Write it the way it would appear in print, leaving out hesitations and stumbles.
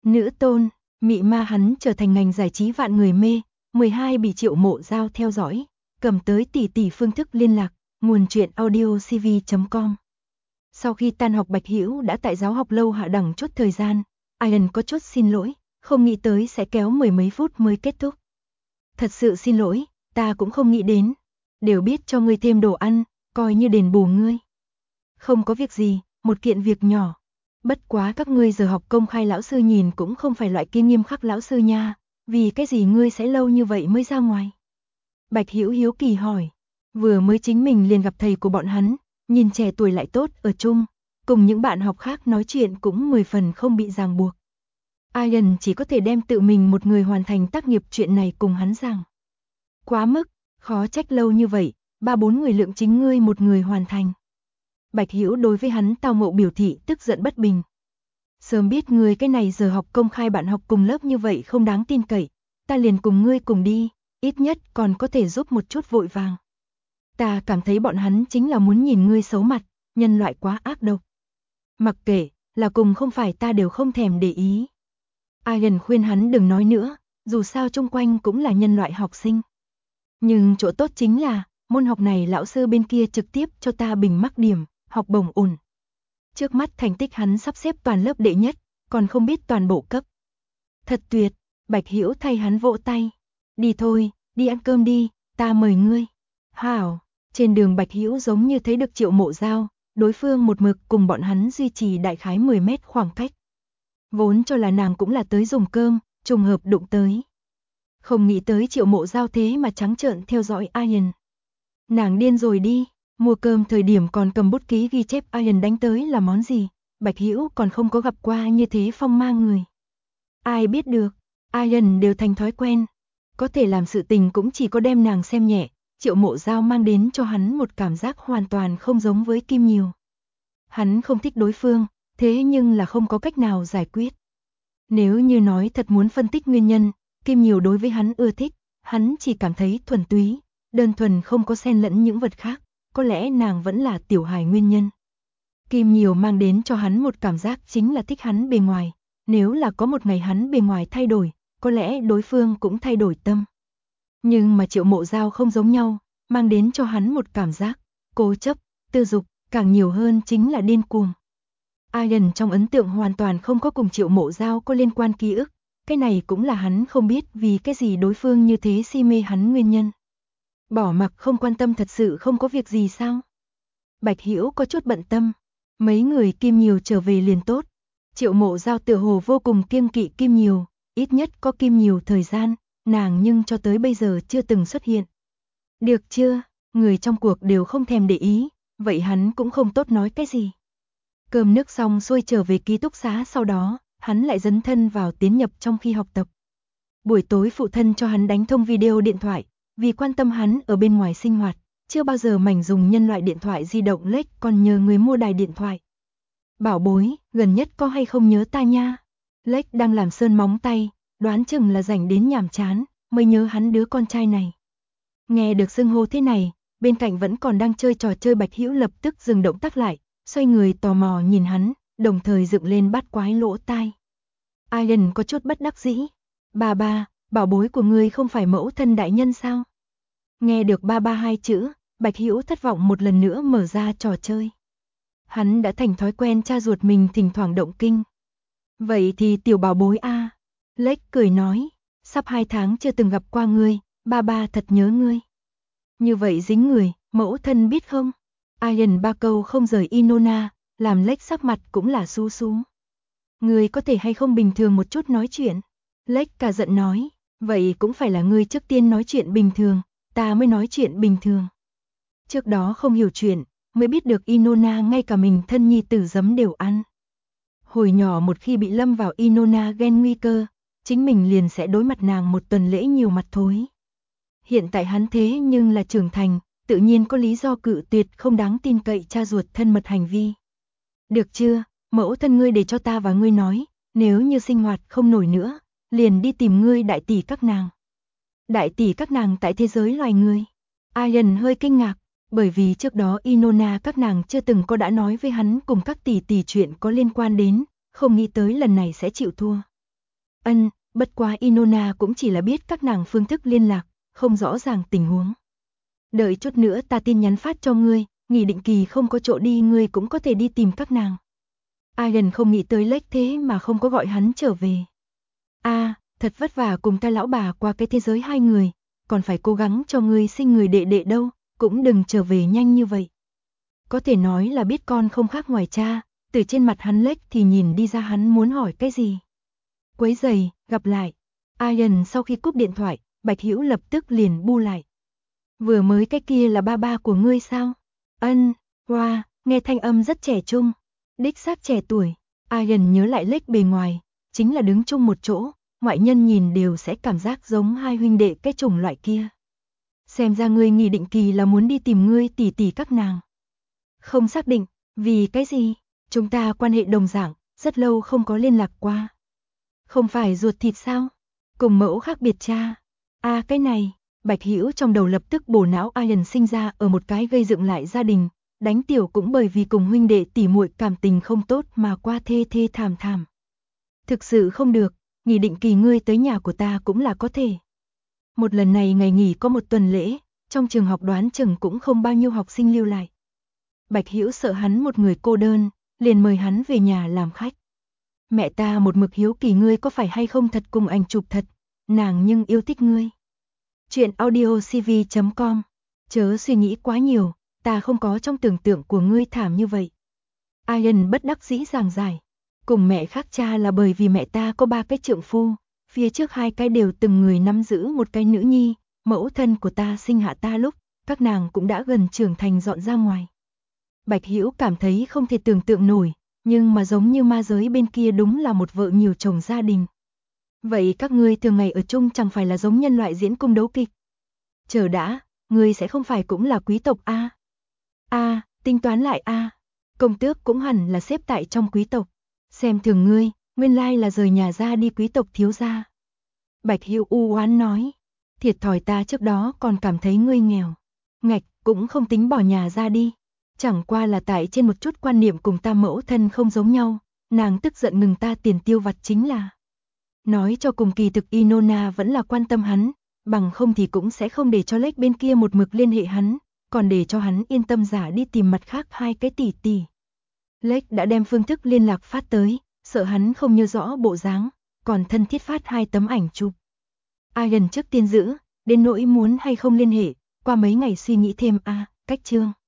Nữ tôn, mị ma hắn trở thành ngành giải trí vạn người mê, 12 bị Triệu Mộ Giao theo dõi, cầm tới tỷ tỷ phương thức liên lạc, nguồn truyện audiocv.com. Sau khi tan học Bạch Hữu đã tại giáo học lâu hạ đẳng chốt thời gian, Ian có chút xin lỗi, không nghĩ tới sẽ kéo mười mấy phút mới kết thúc. Thật sự xin lỗi, ta cũng không nghĩ đến, đều biết cho ngươi thêm đồ ăn, coi như đền bù ngươi. Không có việc gì, một kiện việc nhỏ. Bất quá các ngươi giờ học công khai lão sư nhìn cũng không phải loại kia nghiêm khắc lão sư nha, vì cái gì ngươi sẽ lâu như vậy mới ra ngoài? Bạch Hữu hiếu kỳ hỏi, vừa mới chính mình liền gặp thầy của bọn hắn, nhìn trẻ tuổi lại tốt ở chung, cùng những bạn học khác nói chuyện cũng 10 phần không bị ràng buộc. Ian chỉ có thể đem tự mình một người hoàn thành tác nghiệp chuyện này cùng hắn rằng. Quá mức, khó trách lâu như vậy, 3-4 người lượng chính ngươi một người hoàn thành. Bạch Hữu đối với hắn tao ngộ biểu thị tức giận bất bình. Sớm biết ngươi cái này giờ học công khai bạn học cùng lớp như vậy không đáng tin cậy, ta liền cùng ngươi cùng đi, ít nhất còn có thể giúp một chút vội vàng. Ta cảm thấy bọn hắn chính là muốn nhìn ngươi xấu mặt, nhân loại quá ác độc. Mặc kệ, là cùng không phải ta đều không thèm để ý. Ian khuyên hắn đừng nói nữa, dù sao chung quanh cũng là nhân loại học sinh. Nhưng chỗ tốt chính là, môn học này lão sư bên kia trực tiếp cho ta bình mắc điểm, học bổng ổn. Trước mắt thành tích hắn sắp xếp toàn lớp đệ nhất, còn không biết toàn bộ cấp. Thật tuyệt, Bạch Hữu thay hắn vỗ tay. Đi thôi, đi ăn cơm đi, ta mời ngươi. Hảo, trên đường Bạch Hữu giống như thấy được Triệu Mộ Giao, đối phương một mực cùng bọn hắn duy trì đại khái 10 mét khoảng cách. Vốn cho là nàng cũng là tới dùng cơm, trùng hợp đụng tới. Không nghĩ tới Triệu Mộ Giao thế mà trắng trợn theo dõi Ian. Nàng điên rồi đi, mua cơm thời điểm còn cầm bút ký ghi chép Ian đánh tới là món gì, Bạch Hữu còn không có gặp qua như thế phong mang người. Ai biết được, Ian đều thành thói quen, có thể làm sự tình cũng chỉ có đem nàng xem nhẹ, Triệu Mộ Giao mang đến cho hắn một cảm giác hoàn toàn không giống với Kim Nhiều. Hắn không thích đối phương, thế nhưng là không có cách nào giải quyết. Nếu như nói thật muốn phân tích nguyên nhân, Kim Nhiều đối với hắn ưa thích, hắn chỉ cảm thấy thuần túy, đơn thuần không có xen lẫn những vật khác, có lẽ nàng vẫn là tiểu hài nguyên nhân. Kim Nhiều mang đến cho hắn một cảm giác chính là thích hắn bề ngoài, nếu là có một ngày hắn bề ngoài thay đổi, có lẽ đối phương cũng thay đổi tâm. Nhưng mà Triệu Mộ Giao không giống nhau, mang đến cho hắn một cảm giác, cố chấp, tư dục, càng nhiều hơn chính là điên cuồng. Ian trong ấn tượng hoàn toàn không có cùng Triệu Mộ Giao có liên quan ký ức, cái này cũng là hắn không biết vì cái gì đối phương như thế si mê hắn nguyên nhân. Bỏ mặc không quan tâm thật sự không có việc gì sao? Bạch Hữu có chút bận tâm, mấy người Kim Nhiều trở về liền tốt. Triệu Mộ Giao tựa hồ vô cùng kiêng kỵ Kim Nhiều, ít nhất có Kim Nhiều thời gian, nàng nhưng cho tới bây giờ chưa từng xuất hiện. Được chưa, người trong cuộc đều không thèm để ý, vậy hắn cũng không tốt nói cái gì. Cơm nước xong xuôi trở về ký túc xá sau đó, hắn lại dấn thân vào tiến nhập trong khi học tập. Buổi tối phụ thân cho hắn đánh thông video điện thoại, vì quan tâm hắn ở bên ngoài sinh hoạt, chưa bao giờ mảnh dùng nhân loại điện thoại di động lếch còn nhờ người mua đài điện thoại. Bảo bối, gần nhất có hay không nhớ ta nha? Lếch đang làm sơn móng tay, đoán chừng là rảnh đến nhàm chán, mới nhớ hắn đứa con trai này. Nghe được xưng hô thế này, bên cạnh vẫn còn đang chơi trò chơi Bạch Hữu lập tức dừng động tác lại, xoay người tò mò nhìn hắn, đồng thời dựng lên bát quái lỗ tai. Ian có chút bất đắc dĩ. Ba ba, bảo bối của ngươi không phải mẫu thân đại nhân sao? Nghe được ba ba hai chữ, Bạch Hữu thất vọng một lần nữa mở ra trò chơi. Hắn đã thành thói quen cha ruột mình thỉnh thoảng động kinh. Vậy thì tiểu bảo bối a. Lếch cười nói, sắp 2 tháng chưa từng gặp qua ngươi, ba ba thật nhớ ngươi. Như vậy dính người, mẫu thân biết không? Ian ba câu không rời Inona, làm Lếch sắc mặt cũng là xú xú. Ngươi có thể hay không bình thường một chút nói chuyện? Lếch cả giận nói, vậy cũng phải là ngươi trước tiên nói chuyện bình thường, ta mới nói chuyện bình thường. Trước đó không hiểu chuyện, mới biết được Inona ngay cả mình thân nhi tử giấm đều ăn. Hồi nhỏ một khi bị lâm vào Inona ghen nguy cơ, chính mình liền sẽ đối mặt nàng một tuần lễ nhiều mặt thối. Hiện tại hắn thế nhưng là trưởng thành, tự nhiên có lý do cự tuyệt không đáng tin cậy cha ruột thân mật hành vi. Được chưa, mẫu thân ngươi để cho ta và ngươi nói, nếu như sinh hoạt không nổi nữa, liền đi tìm ngươi đại tỷ các nàng. Đại tỷ các nàng tại thế giới loài người. Ian hơi kinh ngạc, bởi vì trước đó Inona các nàng chưa từng có đã nói với hắn cùng các tỷ tỷ chuyện có liên quan đến, không nghĩ tới lần này sẽ chịu thua. Bất quá Inona cũng chỉ là biết các nàng phương thức liên lạc, không rõ ràng tình huống. Đợi chút nữa ta tin nhắn phát cho ngươi, nghỉ định kỳ không có chỗ đi ngươi cũng có thể đi tìm các nàng. Ian không nghĩ tới Lake thế mà không có gọi hắn trở về. Thật vất vả cùng ta lão bà qua cái thế giới hai người, còn phải cố gắng cho ngươi sinh người đệ đệ đâu, cũng đừng trở về nhanh như vậy. Có thể nói là biết con không khác ngoài cha, từ trên mặt hắn Lake thì nhìn đi ra hắn muốn hỏi cái gì. Quấy giày, gặp lại. Ian sau khi cúp điện thoại, Bạch Hữu lập tức liền bu lại. Vừa mới cái kia là ba của ngươi sao? Wow, nghe thanh âm rất trẻ trung. Đích xác trẻ tuổi. Ian nhớ lại Lake bề ngoài, chính là đứng chung một chỗ, ngoại nhân nhìn đều sẽ cảm giác giống hai huynh đệ cái chủng loại kia. Xem ra ngươi nghỉ định kỳ là muốn đi tìm ngươi tỷ tỷ các nàng. Không xác định, vì cái gì? Chúng ta quan hệ đồng dạng, rất lâu không có liên lạc qua. Không phải ruột thịt sao? Cùng mẫu khác biệt cha. Cái này, Bạch Hữu trong đầu lập tức bổ não Ian sinh ra ở một cái gây dựng lại gia đình, đánh tiểu cũng bởi vì cùng huynh đệ tỉ muội cảm tình không tốt mà qua thê thê thảm thảm. Thực sự không được, nghỉ định kỳ ngươi tới nhà của ta cũng là có thể. Một lần này ngày nghỉ có một tuần lễ, trong trường học đoán chừng cũng không bao nhiêu học sinh lưu lại. Bạch Hữu sợ hắn một người cô đơn, liền mời hắn về nhà làm khách. Mẹ ta một mực hiếu kỳ ngươi có phải hay không thật cùng ảnh chụp thật, nàng nhưng yêu thích ngươi. Chuyện audiocv.com. Chớ suy nghĩ quá nhiều, ta không có trong tưởng tượng của ngươi thảm như vậy. Ian bất đắc dĩ giảng giải. Cùng mẹ khác cha là bởi vì mẹ ta có 3 cái trượng phu, phía trước 2 cái đều từng người nắm giữ một cái nữ nhi, mẫu thân của ta sinh hạ ta lúc, các nàng cũng đã gần trưởng thành dọn ra ngoài. Bạch Hữu cảm thấy không thể tưởng tượng nổi, nhưng mà giống như ma giới bên kia đúng là một vợ nhiều chồng gia đình. Vậy các ngươi thường ngày ở chung chẳng phải là giống nhân loại diễn cung đấu kịch? Chờ đã, ngươi sẽ không phải cũng là quý tộc tính toán lại công tước cũng hẳn là xếp tại trong quý tộc. Xem thường ngươi, nguyên lai là rời nhà ra đi quý tộc thiếu gia. Bạch Hữu u oán nói, thiệt thòi ta trước đó còn cảm thấy ngươi nghèo. Ngạch, cũng không tính bỏ nhà ra đi. Chẳng qua là tại trên một chút quan niệm cùng ta mẫu thân không giống nhau, nàng tức giận ngừng ta tiền tiêu vặt chính là. Nói cho cùng kỳ thực Inona vẫn là quan tâm hắn, bằng không thì cũng sẽ không để cho Lake bên kia một mực liên hệ hắn, còn để cho hắn yên tâm giả đi tìm mặt khác 2 cái tỷ tỷ. Lake đã đem phương thức liên lạc phát tới, sợ hắn không nhớ rõ bộ dáng, còn thân thiết phát 2 tấm ảnh chụp. Ian trước tiên giữ, đến nỗi muốn hay không liên hệ, qua mấy ngày suy nghĩ thêm cách chương.